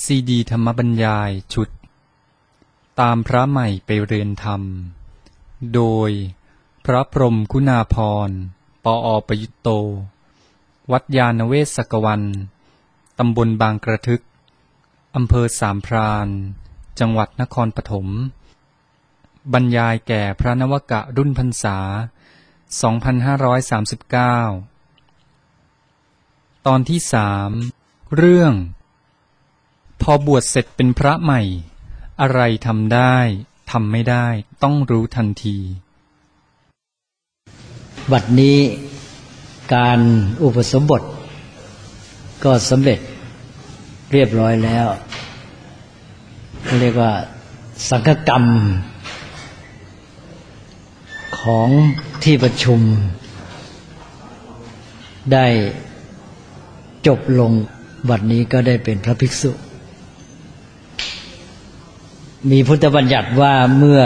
ซีดีธรรมบรรยายชุดตามพระใหม่ไปเรียนธรรมโดยพระพรหมคุณาภรณ์ ปอ.ประยุตโต วัดยานเวศกวัน ตำบลบางกระทึก อำเภอสามพราน จังหวัดนครปฐม บรรยายแก่พระนวกะรุ่นพรรษา 2539 ตอนที่ 3 เรื่องพอบวชเสร็จเป็นพระใหม่อะไรทำได้ทำไม่ได้ต้องรู้ทันทีบัดนี้การอุปสมบทก็สำเร็จเรียบร้อยแล้วเรียกว่าสังฆกรรมของที่ประชุมได้จบลงบัดนี้ก็ได้เป็นพระภิกษุมีพุทธบัญญัติว่าเมื่อ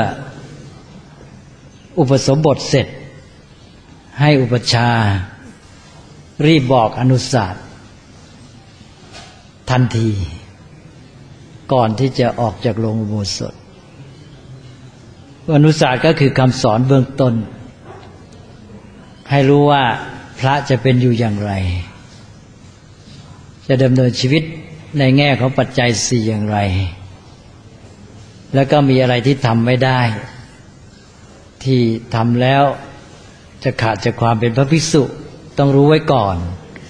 อุปสมบทเสร็จให้อุปชารีบบอกอนุสาสน์ทันทีก่อนที่จะออกจากโรงอุโบสถอนุสาสน์ก็คือคำสอนเบื้องต้นให้รู้ว่าพระจะเป็นอยู่อย่างไรจะดำเนินชีวิตในแง่ของปัจจัยสี่อย่างไรแล้วก็มีอะไรที่ทำไม่ได้ที่ทำแล้วจะขาดจากความเป็นพระภิกษุต้องรู้ไว้ก่อน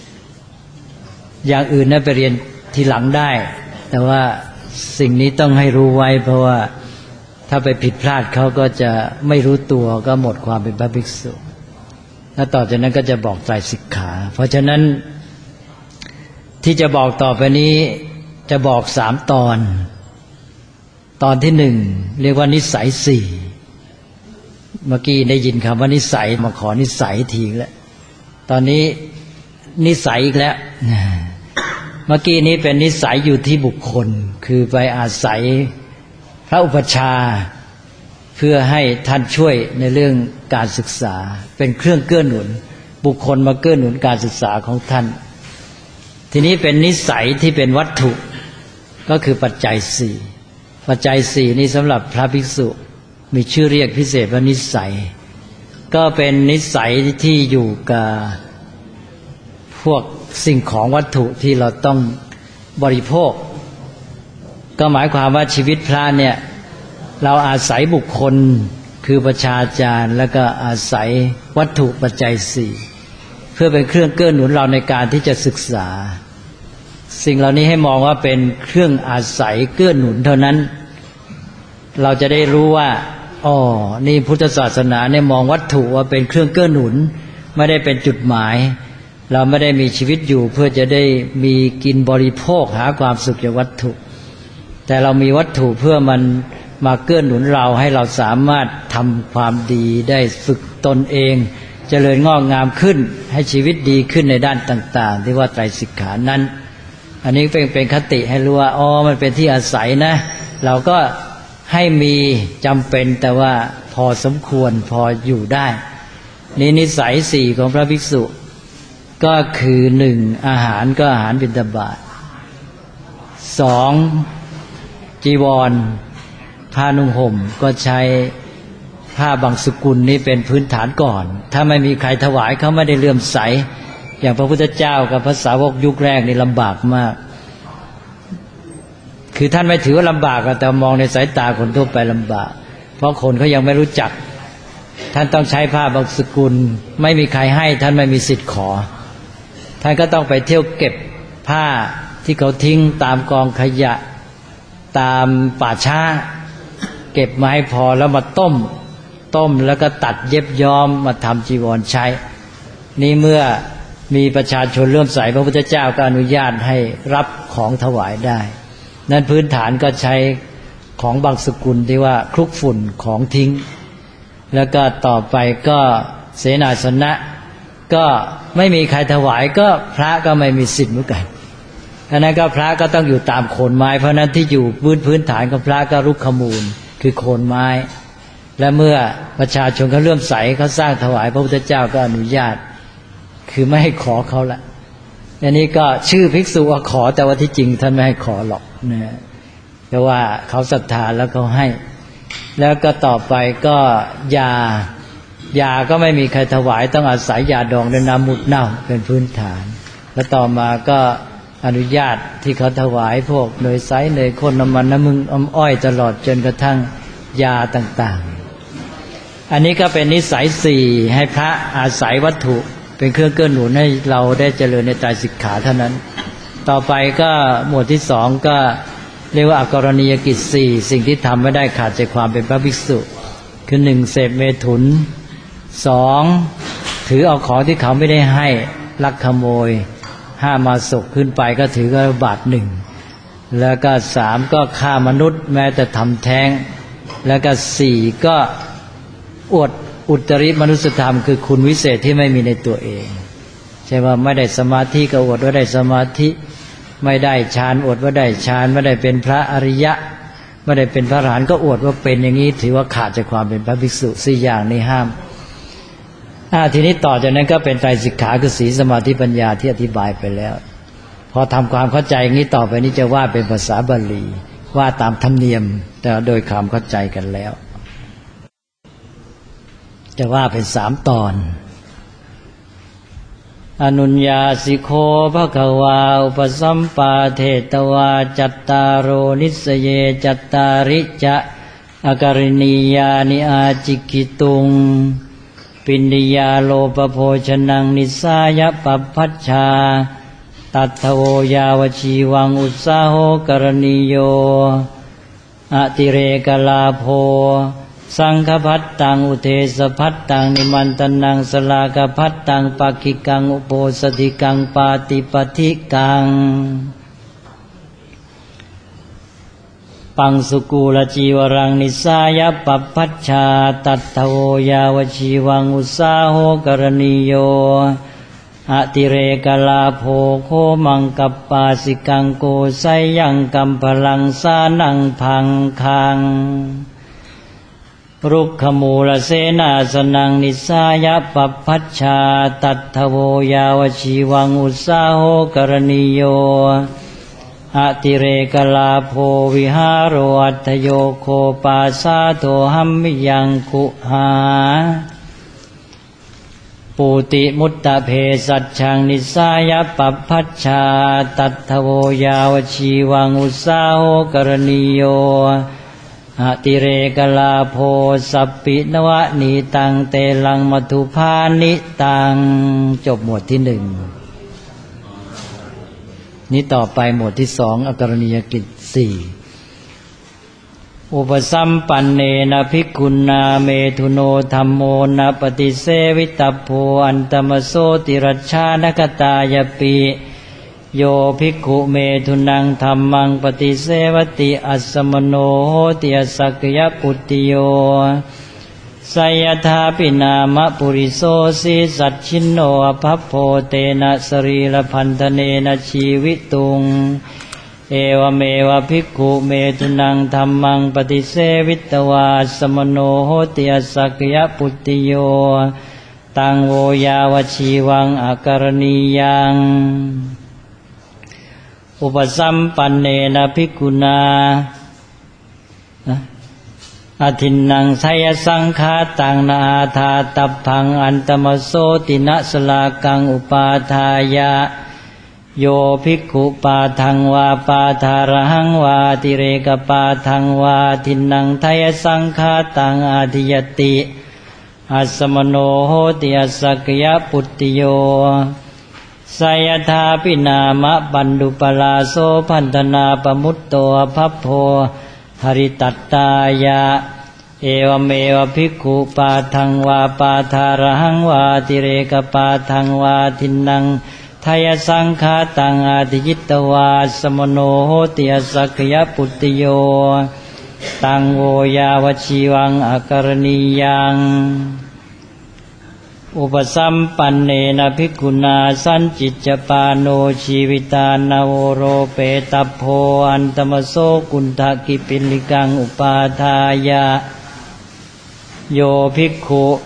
อย่างอื่นนั้นไปเรียนทีหลังได้แต่ว่าสิ่งนี้ต้องให้รู้ไว้เพราะว่าถ้าไปผิดพลาดเขาก็จะไม่รู้ตัวก็หมดความเป็นพระภิกษุแล้วต่อจากนั้นก็จะบอกไตรสิกขาเพราะฉะนั้นที่จะบอกต่อไปนี้จะบอก3 ตอนที่1เรียกว่านิสัย4เมื่อกี้ได้ยินคำว่านิสัยมาขอนิสัยทีแล้วตอนนี้นิสัยอีกแล้วเมื่อกี้นี้เป็นนิสัยอยู่ที่บุคคลคือไปอาศัยพระอุปัชฌาย์เพื่อให้ท่านช่วยในเรื่องการศึกษาเป็นเครื่องเกื้อหนุนบุคคลมาเกื้อหนุนการศึกษาของท่านทีนี้เป็นนิสัยที่เป็นวัตถุก็คือปัจจัย4ปัจจัย4นี้สำหรับพระภิกษุมีชื่อเรียกพิเศษว่านิสัยก็เป็นนิสัยที่อยู่กับพวกสิ่งของวัตถุที่เราต้องบริโภคก็หมายความว่าชีวิตพระเนี่ยเราอาศัยบุคคลคือประชาจารย์แล้วก็อาศัยวัตถุปัจจัย4เพื่อเป็นเครื่องเกื้อหนุนเราในการที่จะศึกษาสิ่งเหล่านี้ให้มองว่าเป็นเครื่องอาศัยเกื้อหนุนเท่านั้นเราจะได้รู้ว่าอ๋อนี่พุทธศาสนาเนี่ยมองวัตถุว่าเป็นเครื่องเกื้อหนุนไม่ได้เป็นจุดหมายเราไม่ได้มีชีวิตอยู่เพื่อจะได้มีกินบริโภคหาความสุขจากวัตถุแต่เรามีวัตถุเพื่อมันมาเกื้อหนุนเราให้เราสามารถทำความดีได้ฝึกตนเองเจริญงอกงามขึ้นให้ชีวิตดีขึ้นในด้านต่างๆที่ว่าไตรสิกขานั้นอันนี้เป็นคติให้รู้ว่าอ๋อมันเป็นที่อาศัยนะเราก็ให้มีจำเป็นแต่ว่าพอสมควรพออยู่ได้นี่นิสัย4ของพระภิกษุก็คือ1อาหารก็อาหารบิณฑบาต2จีวรผ้านุ่งห่มก็ใช้ผ้าบางสกุลนี้เป็นพื้นฐานก่อนถ้าไม่มีใครถวายเขาไม่ได้เลื่อมใสอย่างพระพุทธเจ้ากับพระสาวกยุคแรกนี่ลำบากมากคือท่านไม่ถือว่าลำบากแต่มองในสายตาคนทั่วไปลำบากเพราะคนเขายังไม่รู้จักท่านต้องใช้ผ้าบางสกุลไม่มีใครให้ท่านไม่มีสิทธิ์ขอท่านก็ต้องไปเที่ยวเก็บผ้าที่เขาทิ้งตามกองขยะตามป่าช้าเก็บมาให้พอแล้วมาต้มแล้วก็ตัดเย็บย้อมมาทำจีวรใช้นี่เมื่อมีประชาชนเลื่อมใสพระพุทธเจ้าก็อนุญาตให้รับของถวายได้นั้นพื้นฐานก็ใช้ของบางสกุลที่ว่าคลุกฝุ่นของทิ้งแล้วก็ต่อไปก็เสนาสนะก็ไม่มีใครถวายก็พระก็ไม่มีสิทธิ์เหมือนกันอันนั้นก็พระก็ต้องอยู่ตามโคนไม้เพราะนั้นที่อยู่พื้นฐานของพระก็รุกขมูลคือโคนไม้และเมื่อประชาชนเขาเลื่อมใสเขาสร้างถวายพระพุทธเจ้าก็อนุญาตคือไม่ให้ขอเขาละอันนี้ก็ชื่อภิกษุว่าขอแต่ว่าที่จริงท่านไม่ให้ขอหรอกนะแต่ว่าเขาศรัทธาแล้วเขาให้ แล้วก็ต่อไปก็ยาก็ไม่มีใครถวายต้องอาศัยยาดองด้วยน้ำมูดเน่าเป็นพื้นฐานแล้วต่อมาก็อนุญาตที่เขาถวายพวกเนยใสเนยข้นน้ำมันน้ำมึงอ้อยตลอดจนกระทั่งยาต่างๆอันนี้ก็เป็นนิสัยสี่ให้พระอาศัยวัตถุเป็นเครื่องเกื้อหนุนให้เราได้เจริญในไตรสิกขาเท่านั้นต่อไปก็หมวดที่สองก็เรียกว่าอกรณียกิจสี่สิ่งที่ทำไม่ได้ขาดจากความเป็นพระภิกษุคือหนึ่งเสพเมถุนสองถือเอาของที่เขาไม่ได้ให้ลักขโมยห้ามาศกขึ้นไปก็ถือก็บาปหนึ่งแล้วก็สามก็ฆ่ามนุษย์แม้แต่ทำแท้งแล้วก็สี่ก็อวดอุตริมนุสธรรมคือคุณวิเศษที่ไม่มีในตัวเองใช่ว่าไม่ได้สมาธิก็อวดว่าได้สมาธิไม่ได้ฌานอวดว่าได้ฌานไม่ได้เป็นพระอริยะไม่ได้เป็นพระอรหันต์ก็อวดว่าเป็นอย่างนี้ถือว่าขาดจากความเป็นพระภิกษุสี่อย่างนี้ห้ามทีนี้ต่อจากนั้นก็เป็นไตรสิกขาคือศีลสมาธิปัญญาที่อธิบายไปแล้วพอทำความเข้าใจอย่างนี้ต่อไปนี้จะว่าเป็นภาษาบาลีว่าตามธรรมเนียมแต่โดยความเข้าใจกันแล้วจะว่าเป็นสามตอนอนุญญาสิโคภควาอุปสัมปาเทตวาจัตตารโรนิสเยจัตตาริจะอกริณียานิอาจิกิตุงปินดิยาโลปโภชนังนิสายะปัปพัชชาตัทธโวยาวชีวังอุสสาโหกรณีโยอติเรกลาโภสังฆพัตตังอุเทสพัตตังนิมันตนังสลากพัตตังปักขิกังอุโปสถิกังปาติปฏิกังปังสุกูลจีวรังนิสายะปัปพัชชาตัทธโวยาวชีวังอุสสาโหกรณีโยอติเรกลาโภโคมังกัปปาสิกังโกไสยังกัมพลังสานังพังคังรุกขมูลเสนาสนังนิสายะปัปพัชชาตัทธโวยาวชีวังอุสสาโหกรณีโยอติเรกลาโภวิหารโรอัตถโยโคปาสาโทหัมมิยังคุหาปูติมุตตะเพสัจฉังนิสายะปัปพัชชาตัทธโวยาวชีวังอุสสาโหกรณีโยอติเรกลาโภสัพปินวะนีตังเตลังมัทุพานิตังจบหมวดที่หนึ่งนี้ต่อไปหมวดที่สองอกรณียกิจสี่อุปสัมปันเนนะภิกขุนาเมธุโนธัมโมนะปฏิเสวิตัพโพอันตมโสติรัชฌานกตายปิโยภิกขุเมธุนังธัมมังปฏิเสวติอัสสมโนโหติอสักยปุตติโยไสยธาปินามะปุริโสสีสัจฉินโนอภัพโพเตนะสรีระพันธเนนะชีวิตุงเอวเมวะภิกขุเมธุนังธัมมังปฏิเสวิตวาสมโนโหติอสักยปุตติโยตังโวยาวชีวังอการณียังอุปสัมปันเนนะภิกขุนาอทินนังไสยสังฆาตังนาธาตัพพังอันตมโสตินะสลากังอุปาทายะโยภิกขุปาทังวาปาทารหังวาติเรกปาทังวาทินนังไสยสังฆาตังอาทิยติอัสสมโนโหติอสักยปุตติโยไสยธาปินามะปันดุปลาโสพันธนาปมุตโตภัพโพหริตัตตายะเอวเมวะภิกขุปาทังวาปาทารหังวาติเรกปาทังวาทินนังไทยสังฆาตังอาทิยิตวาสมโนโหติอสักยปุตติโยตังโวยาวชีวังอการณียังอุปสัมปันเนนะภิกขุนาสันจิจจปาโนชีวิตานาโวโรเปตัพโพอันตมโสกุณฑกิปิลิกังอุปาทายะโยภิกขุ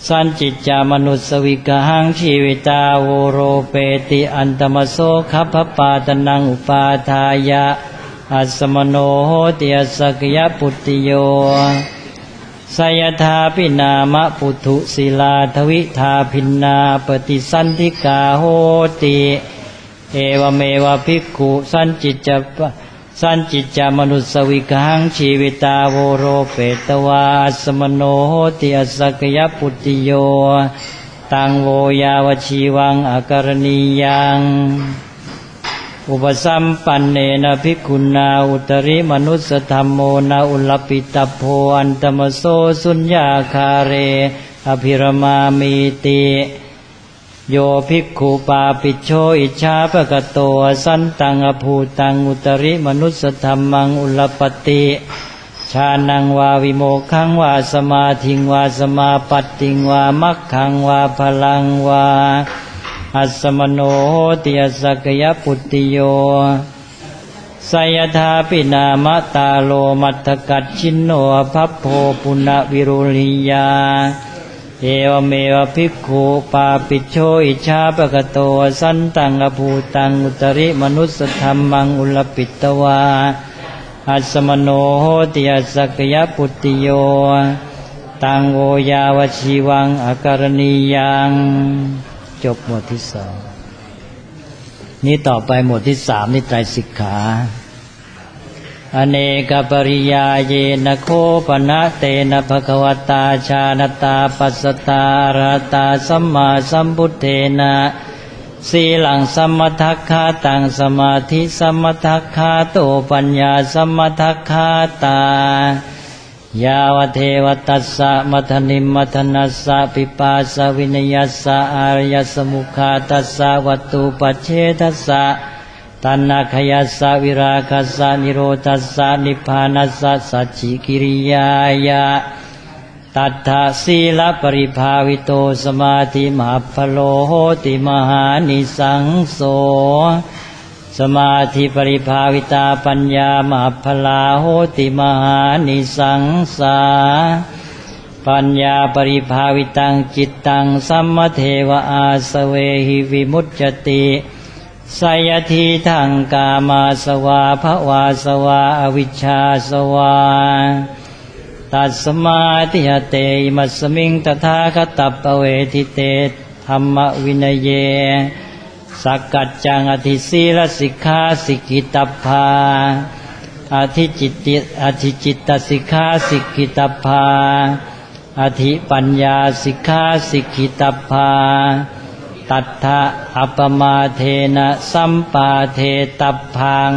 สันจิจจามนุสวิกหังชีวิตาโวโรเปติอันตมโสขัพพปาตนังอุปาทายะอัสสมโนโหติอสักยปุตติโยสยถาปินามะปุถุศิลาทวิธาพินนาปฏิสันธิกาโหติเอวเมวะภิกขุสันจิจจามนุสวิกหังชีวิตาโวโรเปตวาอัสสมโนโหติอสักยปุตติโยตังโวยาวชีวังอการณียังอุปสัมปันเนนะภิกขุนาอุตริมนุสธรรมโมนะอุลปิตโพอันตมโสสุญญาคาเรอภิรมามีติโยภิกขุปาปิชโชอิชาภกโตสันตังอภูตังอุตริมนุสธรรมังอุลปติชานังวาวิโมกขังวาสมาธิงวาสมาปัตติงวามัคขังวาพลังวาอัสสมโนโหติอสักยปุตติโยสยถาปินามะตาโลมัตถกัจฉินโนภัพโพปุณวิรุลิยาเอวเมวะภิกขุปาปิชโชอิชาปะกโตสันตังอภูตังอุตริมนุสธรรมังอุลปิตวาอัสสมโนโหติอสักยปุตติโยตังโวยาวชีวังอการณียังจบหมวดที่สองนี้ต่อไปหมวดที่สามนี่ไตรสิกขาอเนกปริยาเยนะโคปนะเตนะภควตาชานตาปัสสตาอรหตาสัมมาสัมพุทเทนะสีลังสัมมทัคขาตังสมาธิสัมมทัคขาโตปัญญาสัมมทัคขาตายาวเทวตัสสะมัทนิมมัทนัสสะปิปาสวินยัสสะอารยสมุขาตัสสะวัตถุปัจเฉทัสสะตัณหขยัสสะวิราคัสสะนิโรธัสสะนิพพานัสสะสัจฉิกิริยายะตัทธะศีลปริภาวิโตสมาธิมหพโลโหติมหานิสังโสสมาธิปริภาวิตาปัญญามหพลาโหติมหานิสังสาปัญญาปริภาวิตังจิตตังสัมมเทวะอาสเวหิวิมุจจติสยทีทังกามาสวาภวาสวาอวิชชาสวาตัสมาธิหเตมัสมิงตถาคตัปเวทิเตธัมมวินัยเยสักกัจจังอธิศีลสิกขาสิกิตภาอธิจิตตสิกขาสิกิตภาอธิปัญญาสิกขาสิกิตภาตัทธะอัปมาเทนะสัมปาเทตัพพัง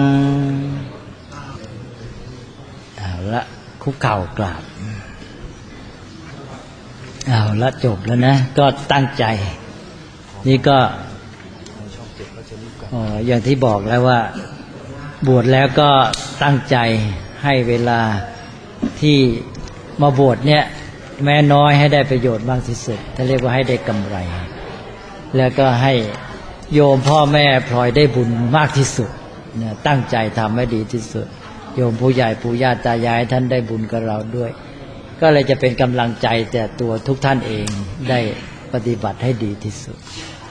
เอาละคุกเข่ากราบเอาละจบแล้วนะก็ตั้งใจนี่ก็อย่างที่บอกแล้วว่าบวชแล้วก็ตั้งใจให้เวลาที่มาบวชเนี่ยแม้น้อยให้ได้ประโยชน์มากที่สุดถ้าเรียกว่าให้ได้กำไรแล้วก็ให้โยมพ่อแม่พลอยได้บุญมากที่สุดเนี่ยตั้งใจทำให้ดีที่สุดโยมผู้ใหญ่ปู่ย่าตายายท่านได้บุญกับเราด้วยก็เลยจะเป็นกำลังใจแต่ตัวทุกท่านเองได้ปฏิบัติให้ดีที่สุด